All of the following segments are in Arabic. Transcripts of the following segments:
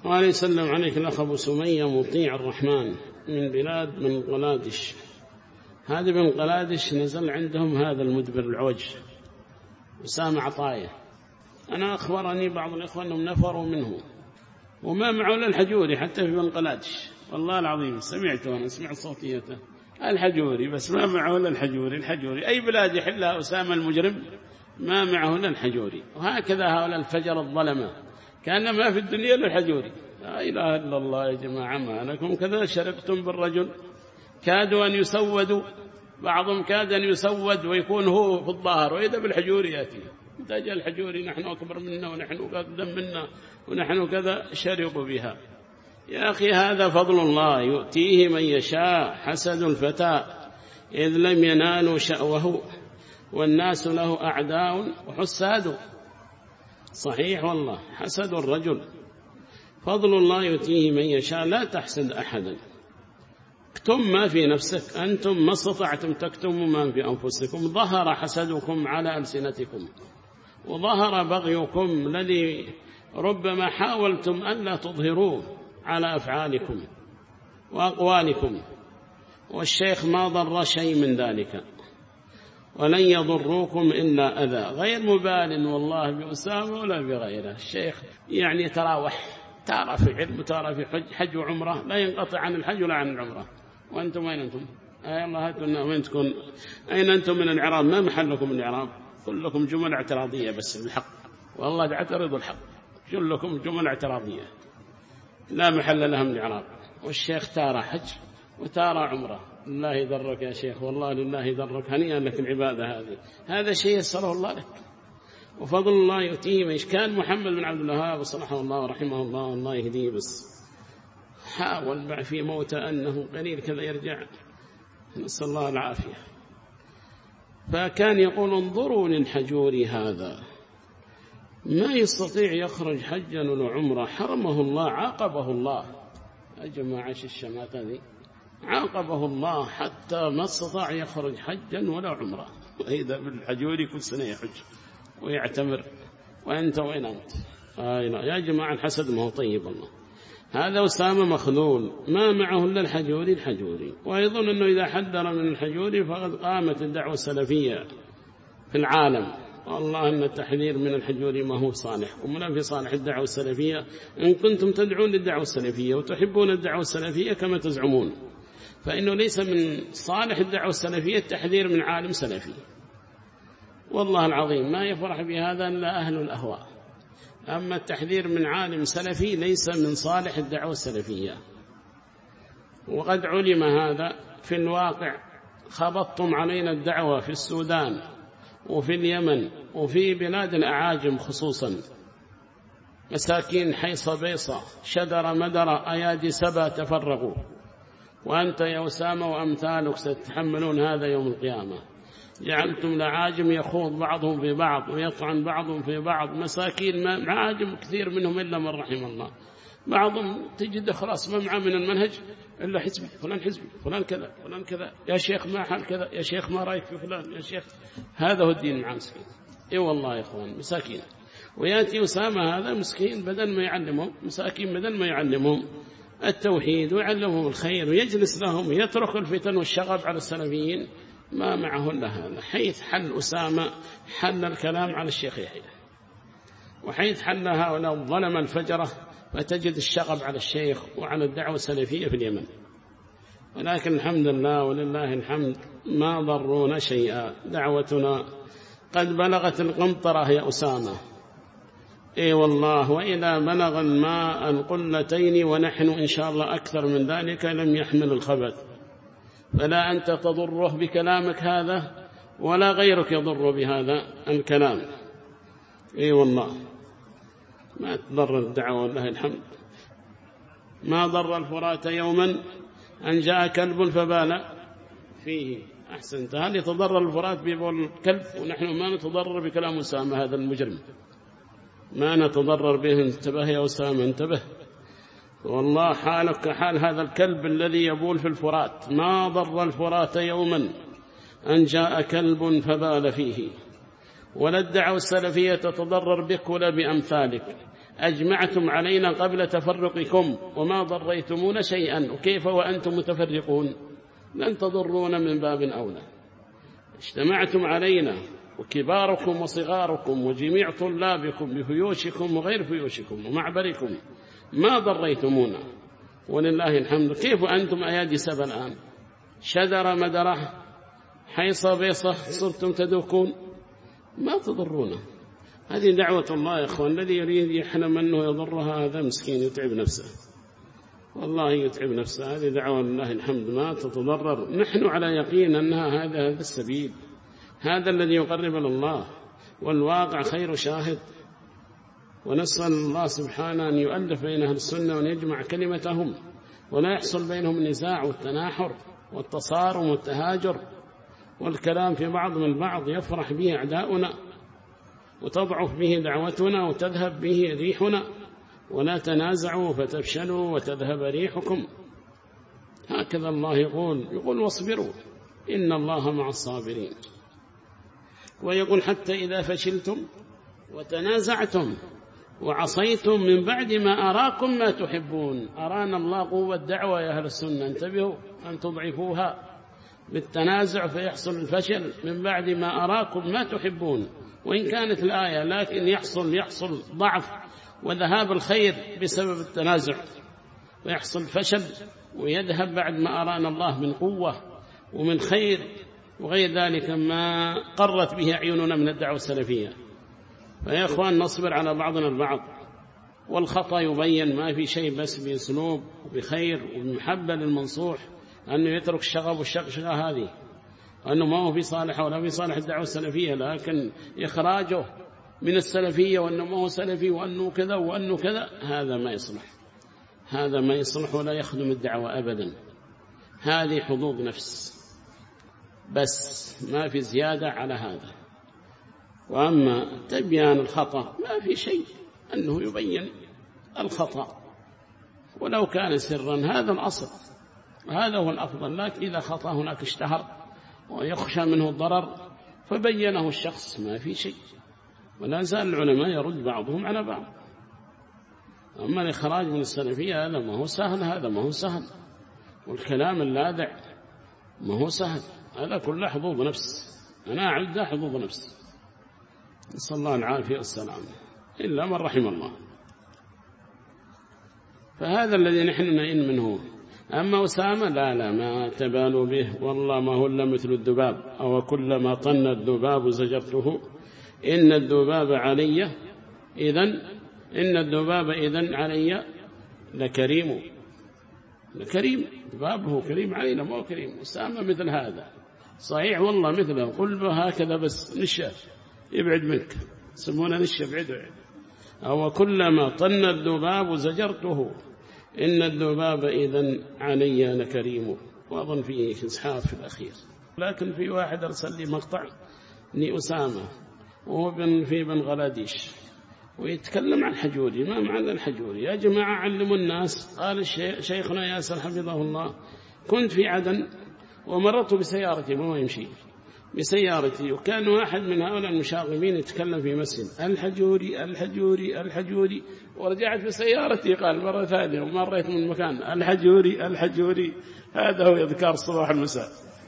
وعليه يسلم عليك الأخ أبو سمية مطيع الرحمن من بلاد بنغلاديش. هذه بنغلاديش نزل عندهم هذا المدبر العوج أسامة عطاية. أنا أخبرني بعض الإخوة أنهم نفروا منه وما معه إلا الحجوري حتى في بنغلاديش. والله العظيم سمعته، أنا سمعت صوتيته الحجوري، بس ما معه إلا الحجوري. أي بلاد يحلها أسامة المجرم ما معه إلا الحجوري. وهكذا هؤلاء الفجر الظلمة كان ما في الدنيا إلا الحجوري. لا إله إلا الله يا جماعة، ما أنكم كذا شركتم بالرجل كادوا أن يسودوا، بعضهم كاد أن يسود ويكون هو في الظاهر، وإذا بالحجوري يأتي تجي الحجوري نحن أكبر منا ونحن أقدم منا ونحن كذا، شربوا بها. يا أخي هذا فضل الله يؤتيه من يشاء. حسد الفتى إذ لم ينالوا شأوه والناس له أعداء وحساد. صحيح والله، حسد الرجل فضل الله يؤتيه من يشاء. لا تحسد أحدا، اكتم ما في نفسك، أنتم ما استطعتم تكتموا ما في أنفسكم. ظهر حسدكم على ألسنتكم وظهر بغيكم الذي ربما حاولتم أن لا تظهروه على أفعالكم وأقوالكم، والشيخ ما ضر شيء من ذلك ولن يضروكم إلا أذى، غير مبال والله بأسامة ولا بغيره. الشيخ يعني تراوح، ترى في علم ترى في حج وعمرة، لا ينقطع عن الحج ولا عن العمرة. وأنتم أين أنتم؟ أي الله هاتنا وين تكون؟ أين أنتم من الإعراب؟ ما محلكم من الإعراب؟ كلكم جمل اعتراضية بس بالحق، والله تعترضوا الحق، كلكم جمل اعتراضية لا محل لها من الإعراب. والشيخ تارى حج وتارى عمرة. الله يذرك يا شيخ، والله لله يذرك، هنيئا لك العبادة هذه، هذا شيء يسره الله لك وفضل الله يؤتيه من كان. محمد بن عبد الوهاب صلحه الله ورحمه الله، الله يهديه، بس حاول بعد في موته أنه قليل كذا يرجع، نسأل الله العافية. فكان يقول انظروا للحجور هذا ما يستطيع يخرج حجا ولا عمره، حرمه الله، عاقبه الله. يا جماعة الشمات هذه عاقبه الله حتى ما استطاع يخرج حجا ولا عمره، وإذا بالحجور كل سنة يحج ويعتمر. وأنت وين أنت؟ يا جماعة الحسد ما هو طيب الله. هذا أسامة مخذول ما معه إلا الحجوري، ويظن أنه إذا حذر من الحجوري فقد قامت الدعوة السلفية في العالم. والله أن التحذير من الحجوري ما هو صالح، ومن في صالح الدعوة السلفية إن كنتم تدعون للدعوة السلفية وتحبون الدعوة السلفية كما تزعمون، فإنه ليس من صالح الدعوة السلفية التحذير من عالم سلفي. والله العظيم ما يفرح بهذا إلا أهل الأهواء. أما التحذير من عالم سلفي ليس من صالح الدعوة السلفية. وقد علم هذا في الواقع، خبطتم علينا الدعوة في السودان وفي اليمن وفي بلاد الأعاجم خصوصا، مساكين حيصة بيصة شدر مدر أيادي سبا تفرقوا، وأنت يا أسامة وأمثالك ستتحملون هذا يوم القيامة. جعلتم الأعاجم يخوض بعضهم في بعض ويطعن بعضهم في بعض، مساكين معاجم كثير منهم إلا من رحم الله. بعضهم تجد خلاص ما معه من المنهج إلا حزبي فلان، حزبي فلان كذا فلان كذا، يا شيخ ما حال كذا، يا شيخ ما رأيك في فلان، يا شيخ. هذا هو الدين مع مسكين. إي والله يا إخوان مساكين. ويأتي أسامة هذا مسكين بدل ما يعلمهم، مساكين بدل ما يعلمهم التوحيد ويعلمهم الخير ويجلس لهم ويترك الفتن والشغب على السلفيين، ما معه إلا هذا. حيث حل أسامة حل الكلام على الشيخ يحيى، وحيث حل هؤلاء الظلم الفجرة فتجد الشغب على الشيخ وعلى الدعوة السلفية في اليمن. ولكن الحمد لله ولله الحمد ما ضرونا شيئا، دعوتنا قد بلغت القنطرة يا أسامة. إي والله، وإذا بلغ الماء القلتين ونحن إن شاء الله أكثر من ذلك لم يحمل الخبث. فلا أنت تضره بكلامك هذا ولا غيرك يضر بهذا الكلام. إي والله ما تضر الدعوة والله الحمد. ما ضر الفرات يوما أن جاء كلب فبال فيه. أحسنت، هل يتضرر الفرات ببول الكلب؟ ونحن ما نتضرر بكلام أسامة هذا المجرم، ما نتضرر به. انتبه يا أسامة انتبه، والله حالك كحال هذا الكلب الذي يبول في الفرات. ما ضر الفرات يوما أن جاء كلب فبال فيه. ولا الدعوة السلفية تتضرر بك ولا بأمثالك. أجمعتم علينا قبل تفرقكم وما ضريتمون شيئا، وكيف وأنتم متفرقون؟ لن تضرون من باب أولى. اجتمعتم علينا وكباركم وصغاركم وجميع طلابكم بفيوشكم وغير فيوشكم ومعبركم ما ضريتمونا، ولله الحمد. كيف أنتم أيادي سبا الآن؟ شدر مدره حيصة بيصة صرتم تدوكون، ما تضرونه. هذه دعوة الله يا أخوان. الذي يريد يحلم أنه يضرها هذا مسكين يتعب نفسه، والله يتعب نفسه. هذه دعوة لله الحمد ما تتضرر. نحن على يقين أنها هذا السبيل، هذا الذي يقرب إلى الله، والواقع خير شاهد. ونسأل الله سبحانه أن يؤلف بين أهل السنة وأن يجمع كلمتهم، ولا يحصل بينهم النزاع والتناحر والتصارم والتهاجر والكلام في بعض من البعض يفرح به أعداؤنا وتضعف به دعوتنا وتذهب به ريحنا. ولا تنازعوا فتفشلوا وتذهب ريحكم. هكذا الله يقول واصبروا إن الله مع الصابرين. ويقول حتى إذا فشلتم وتنازعتم وعصيتم من بعد ما أراكم ما تحبون. أرانا الله قوة دعوة يا أهل السنة، انتبهوا أن تضعفوها بالتنازع فيحصل الفشل من بعد ما أراكم ما تحبون. وإن كانت الآية لكن يحصل ضعف وذهاب الخير بسبب التنازع، ويحصل فشل ويذهب بعد ما أرانا الله من قوة ومن خير وغير ذلك ما قرت به عيوننا من الدعوة السلفية. فيا أخوان نصبر على بعضنا البعض، والخطأ يبين ما في شيء، بس بأسلوب وبخير وبمحبة للمنصوح أنه يترك الشغب والشغشغة هذه، أنه ما هو في صالح ولا في صالح الدعوة السلفية، لكن إخراجه من السلفية وأنه ما هو سلفي وأنه كذا وأنه كذا، هذا ما يصلح، هذا ما يصلح ولا يخدم الدعوة أبدا. هذه حظوظ نفس بس، ما في زيادة على هذا. وأما تبيان الخطأ ما في شيء، أنه يبين الخطأ ولو كان سرا، هذا الأصل، هذا هو الأفضل. لكن إذا خطأ هناك اشتهر ويخشى منه الضرر فبينه الشخص، ما في شيء. ولا زال العلماء يرد بعضهم على بعض. أما الإخراج من السلفية هذا ما هو سهل، هذا ما هو سهل، والكلام اللاذع ما هو سهل، هذا كله حظوظ نفس. أنا أعد حظوظ نفس، نسأل الله العافية والسلام، إلا من رحم الله. فهذا الذي نحن نئن منه. أما أسامة لا ما تبالوا به، والله ما هو إلا مثل الذباب، أو كلما طن الذباب زجرته إن الذباب علي إذن علي لكريم. ذبابه كريم علينا، ما هو كريم. أسامة مثل هذا صحيح، والله مثله، قل به هكذا بس نشأ يبعد منك، يسمونه نشأ بعيد. أو كلما طن الذباب زجرته إن الذباب إذن علي لكريم. وأظن فيه إسحاف في الأخير. لكن في واحد أرسل لي مقطع لأسامة وهو في بنغلاديش ويتكلم عن الحجوري. ما معنى الحجوري يا جماعة؟ علموا الناس. قال شيخنا ياسر حفظه الله: كنت في عدن ومررت بسيارتي، ما هو يمشي بسيارتي، وكان واحد من هؤلاء المشاغبين يتكلم في مسجد: الحجوري الحجوري الحجوري. ورجعت بسيارتي قال مرة ثانية ومريت من المكان: الحجوري الحجوري. هذا هو إذكار الصباح المساء.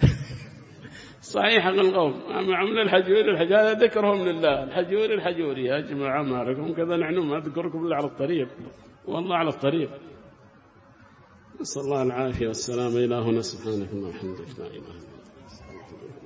صحيح القوم أما عمل الحجوري هذا ذكرهم لله. الحجوري يا جماعة ما لكم كذا، نحن ما نذكركم إلا على الطريق، والله على الطريق. نسأل الله العافية والسلام. إلهنا سبحانه وتعالى.